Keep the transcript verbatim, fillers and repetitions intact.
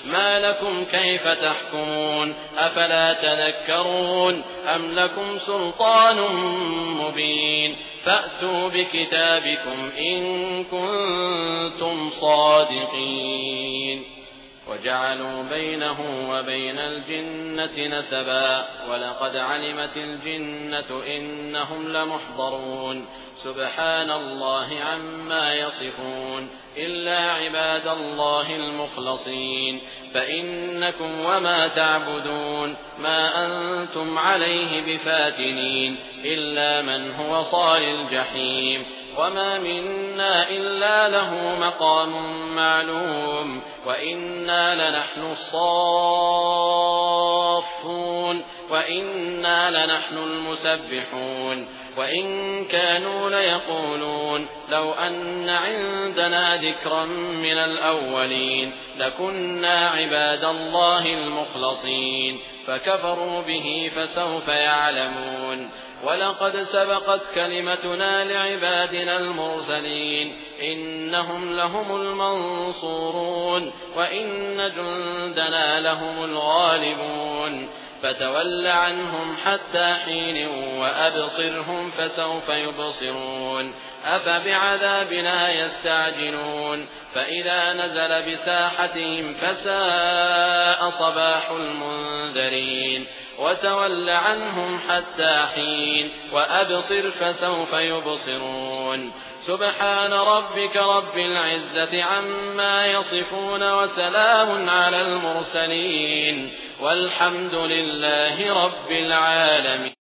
ما لكم كيف تحكمون أفلا تذكرون أم لكم سلطان مبين فأتوا بكتابكم إن كنتم صادقين وجعلوا بينه وبين الجنة نسبا ولقد علمت الجنة إنهم لمحضرون سبحان الله عما يصفون إلا عباد الله المخلصين فإنكم وما تعبدون ما أنتم عليه بفاتنين إلا من هو صال الجحيم وما منا إلا له مقام معلوم وإنا لنحن الصافون وإنا لنحن المسبحون وإن كانوا ليقولون لو أن عندنا ذكرا من الأولين لكنا عباد الله المخلصين فكفروا به فسوف يعلمون ولقد سبقت كلمتنا لعبادنا المرسلين إنهم لهم المنصورون وإن جندنا لهم الغالبون فتول عنهم حتى حين وأبصرهم فسوف يبصرون أفبعذابنا يستعجلون فإذا نزل بساحتهم فساء صباح المنذرين وتول عنهم حتى حين وأبصر فسوف يبصرون سبحان ربك رب العزة عما يصفون وسلام على المرسلين والحمد لله رب العالمين.